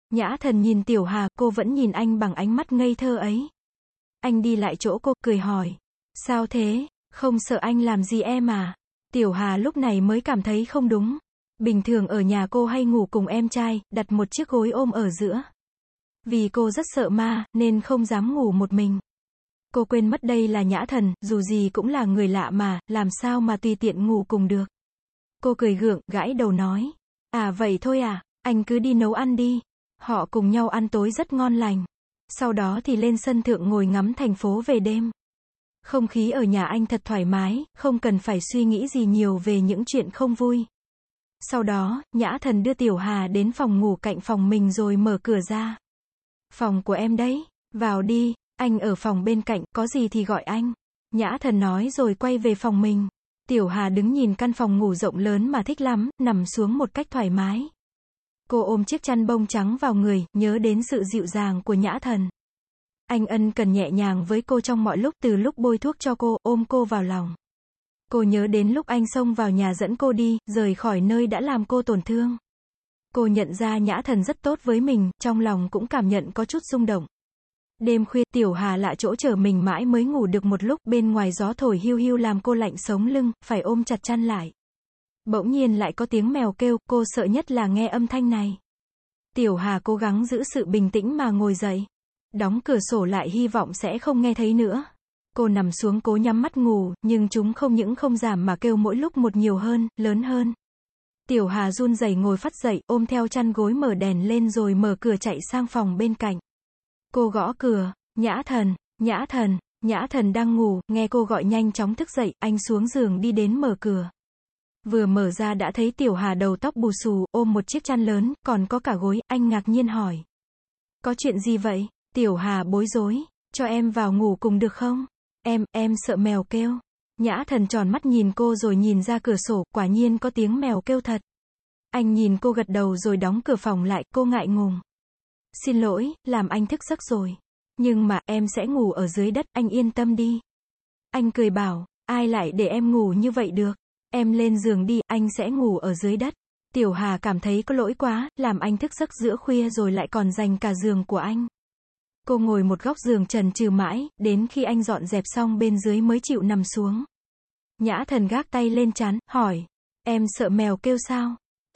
Nhã Thần nhìn Tiểu Hà, cô vẫn nhìn anh bằng ánh mắt ngây thơ ấy. Anh đi lại chỗ cô, cười hỏi. Sao thế, không sợ anh làm gì em à? Tiểu Hà lúc này mới cảm thấy không đúng. Bình thường ở nhà cô hay ngủ cùng em trai, đặt một chiếc gối ôm ở giữa. Vì cô rất sợ ma, nên không dám ngủ một mình. Cô quên mất đây là Nhã Thần, dù gì cũng là người lạ mà, làm sao mà tùy tiện ngủ cùng được. Cô cười gượng, gãi đầu nói. À vậy thôi à, anh cứ đi nấu ăn đi. Họ cùng nhau ăn tối rất ngon lành. Sau đó thì lên sân thượng ngồi ngắm thành phố về đêm. Không khí ở nhà anh thật thoải mái, không cần phải suy nghĩ gì nhiều về những chuyện không vui. Sau đó, Nhã Thần đưa Tiểu Hà đến phòng ngủ cạnh phòng mình rồi mở cửa ra. Phòng của em đấy, vào đi, anh ở phòng bên cạnh, có gì thì gọi anh. Nhã Thần nói rồi quay về phòng mình. Tiểu Hà đứng nhìn căn phòng ngủ rộng lớn mà thích lắm, nằm xuống một cách thoải mái. Cô ôm chiếc chăn bông trắng vào người, nhớ đến sự dịu dàng của Nhã Thần. Anh ân cần nhẹ nhàng với cô trong mọi lúc, từ lúc bôi thuốc cho cô, ôm cô vào lòng. Cô nhớ đến lúc anh xông vào nhà dẫn cô đi, rời khỏi nơi đã làm cô tổn thương. Cô nhận ra Nhã Thần rất tốt với mình, trong lòng cũng cảm nhận có chút rung động. Đêm khuya, Tiểu Hà lạ chỗ chờ mình mãi mới ngủ được một lúc, bên ngoài gió thổi hiu hiu làm cô lạnh sống lưng, phải ôm chặt chăn lại. Bỗng nhiên lại có tiếng mèo kêu, cô sợ nhất là nghe âm thanh này. Tiểu Hà cố gắng giữ sự bình tĩnh mà ngồi dậy. Đóng cửa sổ lại hy vọng sẽ không nghe thấy nữa. Cô nằm xuống cố nhắm mắt ngủ, nhưng chúng không những không giảm mà kêu mỗi lúc một nhiều hơn, lớn hơn. Tiểu Hà run rẩy ngồi phắt dậy, ôm theo chăn gối mở đèn lên rồi mở cửa chạy sang phòng bên cạnh. Cô gõ cửa, Nhã Thần, Nhã Thần, Nhã Thần đang ngủ, nghe cô gọi nhanh chóng thức dậy, anh xuống giường đi đến mở cửa. Vừa mở ra đã thấy Tiểu Hà đầu tóc bù xù, ôm một chiếc chăn lớn, còn có cả gối, anh ngạc nhiên hỏi. Có chuyện gì vậy? Tiểu Hà bối rối, cho em vào ngủ cùng được không? Em sợ mèo kêu. Nhã Thần tròn mắt nhìn cô rồi nhìn ra cửa sổ, quả nhiên có tiếng mèo kêu thật. Anh nhìn cô gật đầu rồi đóng cửa phòng lại, cô ngại ngùng. Xin lỗi, làm anh thức giấc rồi. Nhưng mà, em sẽ ngủ ở dưới đất, anh yên tâm đi. Anh cười bảo, ai lại để em ngủ như vậy được? Em lên giường đi, anh sẽ ngủ ở dưới đất. Tiểu Hà cảm thấy có lỗi quá, làm anh thức giấc giữa khuya rồi lại còn giành cả giường của anh. Cô ngồi một góc giường trần trừ mãi, đến khi anh dọn dẹp xong bên dưới mới chịu nằm xuống. Nhã Thần gác tay lên trán, hỏi, em sợ mèo kêu sao?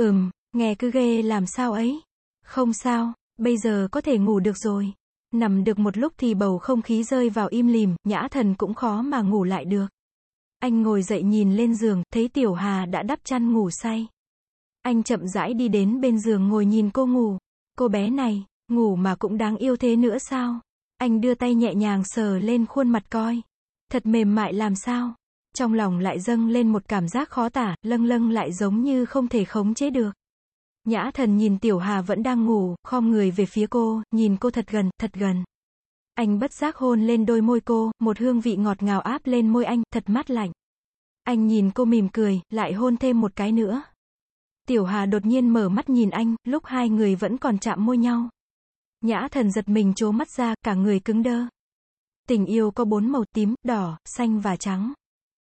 Nghe cứ ghê làm sao ấy. Không sao, bây giờ có thể ngủ được rồi. Nằm được một lúc thì bầu không khí rơi vào im lìm, Nhã Thần cũng khó mà ngủ lại được. Anh ngồi dậy nhìn lên giường, thấy Tiểu Hà đã đắp chăn ngủ say. Anh chậm rãi đi đến bên giường ngồi nhìn cô ngủ. Cô bé này, ngủ mà cũng đáng yêu thế nữa sao? Anh đưa tay nhẹ nhàng sờ lên khuôn mặt coi. Thật mềm mại làm sao? Trong lòng lại dâng lên một cảm giác khó tả, lâng lâng lại giống như không thể khống chế được. Nhã Thần nhìn Tiểu Hà vẫn đang ngủ, khom người về phía cô, nhìn cô thật gần, thật gần. Anh bất giác hôn lên đôi môi cô, một hương vị ngọt ngào áp lên môi anh, thật mát lạnh. Anh nhìn cô mỉm cười, lại hôn thêm một cái nữa. Tiểu Hà đột nhiên mở mắt nhìn anh, lúc hai người vẫn còn chạm môi nhau. Nhã Thần giật mình trố mắt ra, cả người cứng đơ. Tình yêu có 4 màu: tím, đỏ, xanh và trắng.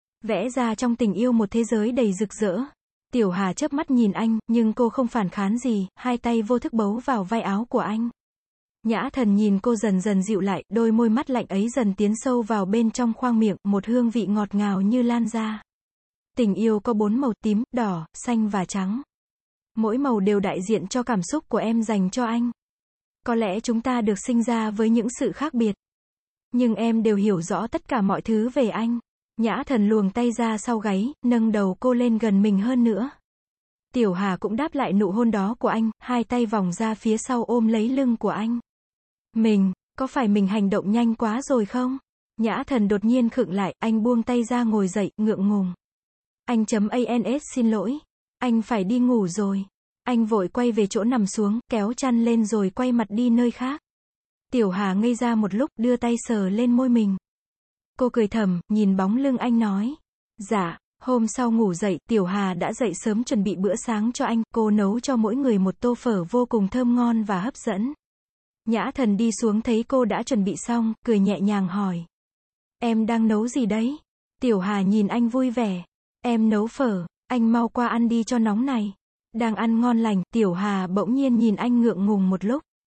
Vẽ ra trong tình yêu một thế giới đầy rực rỡ. Tiểu Hà chớp mắt nhìn anh, nhưng cô không phản kháng gì, hai tay vô thức bấu vào vai áo của anh. Nhã Thần nhìn cô dần dần dịu lại, đôi môi mắt lạnh ấy dần tiến sâu vào bên trong khoang miệng, một hương vị ngọt ngào như lan ra. Tình yêu có 4 màu: tím, đỏ, xanh và trắng. Mỗi màu đều đại diện cho cảm xúc của em dành cho anh. Có lẽ chúng ta được sinh ra với những sự khác biệt. Nhưng em đều hiểu rõ tất cả mọi thứ về anh. Nhã Thần luồng tay ra sau gáy, nâng đầu cô lên gần mình hơn nữa. Tiểu Hà cũng đáp lại nụ hôn đó của anh, hai tay vòng ra phía sau ôm lấy lưng của anh. Có phải mình hành động nhanh quá rồi không? Nhã Thần đột nhiên khựng lại, anh buông tay ra ngồi dậy, ngượng ngùng. Anh xin lỗi. Anh phải đi ngủ rồi. Anh vội quay về chỗ nằm xuống, kéo chăn lên rồi quay mặt đi nơi khác. Tiểu Hà ngây ra một lúc, đưa tay sờ lên môi mình. Cô cười thầm, nhìn bóng lưng anh nói. Dạ. Hôm sau ngủ dậy, Tiểu Hà đã dậy sớm chuẩn bị bữa sáng cho anh, cô nấu cho mỗi người một tô phở vô cùng thơm ngon và hấp dẫn. Nhã Thần đi xuống thấy cô đã chuẩn bị xong, cười nhẹ nhàng hỏi. Em đang nấu gì đấy? Tiểu Hà nhìn anh vui vẻ. Em nấu phở, anh mau qua ăn đi cho nóng này. Đang ăn ngon lành, Tiểu Hà bỗng nhiên nhìn anh ngượng ngùng một lúc.